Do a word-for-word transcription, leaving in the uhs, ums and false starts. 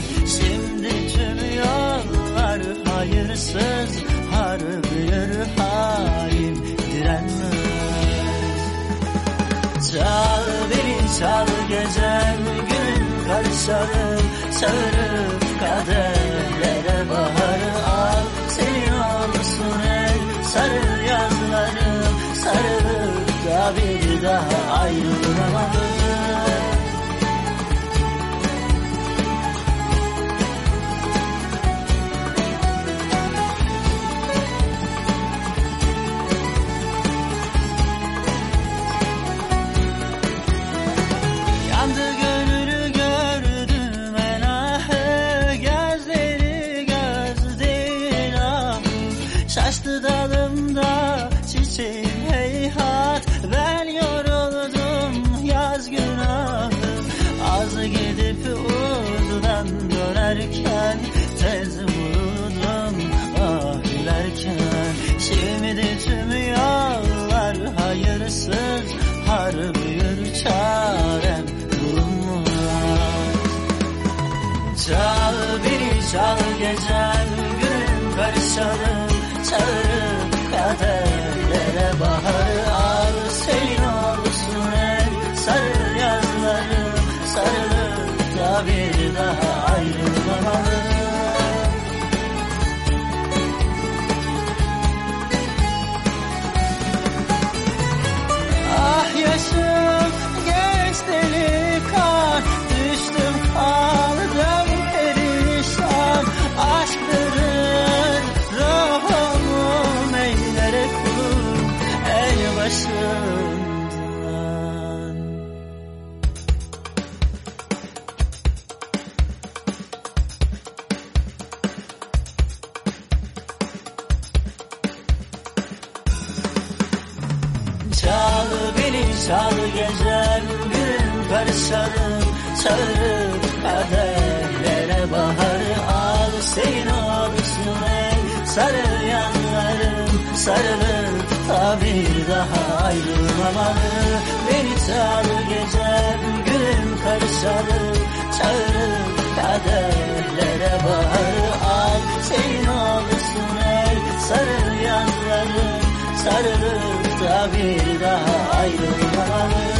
Şimdi tüm yollar hayırsız, harbi yürü hain direnmez. Çal beni çal gecem, gün karışalım, çağırıp kaderlere baharı al. Senin olsun el, sarıl yazlarım, sarılıp da bir daha ayrılamadım. Yandı gönlünü gördüm enahı, gözleri gözlerin ah. Şaştı dalımda çiçeğim heyhat, ben yoruldum yaz günahı. Az gidip uzdan dönerken tez vurdum ah gülerken. Şimdi tüm yollar hayırsız, harbi yürü çarem bulunmaz. Çal beni çal gecem, gün karışalım, çağırıp kaderlere baharı al. Senin olsun el, sarıl yazlarım, sarılıp da bir daha ayrılmamalı. Ah yaşım geçti kan, düştüm kaldım perişan. Aşkların ruhumu meylere kulum el başından. Çal beni çal gecem, gün karışalım, çağırıp kaderlere baharı al. Senin olsun el, sarıl yanlarım, sarılıp da bir daha ayrılmamalı. Beni çal gecem, gün karışalım, çağırıp kaderlere baharı al. Senin olsun el, sarıl yanlarım, sarılıp da bir daha ayrılmamalı.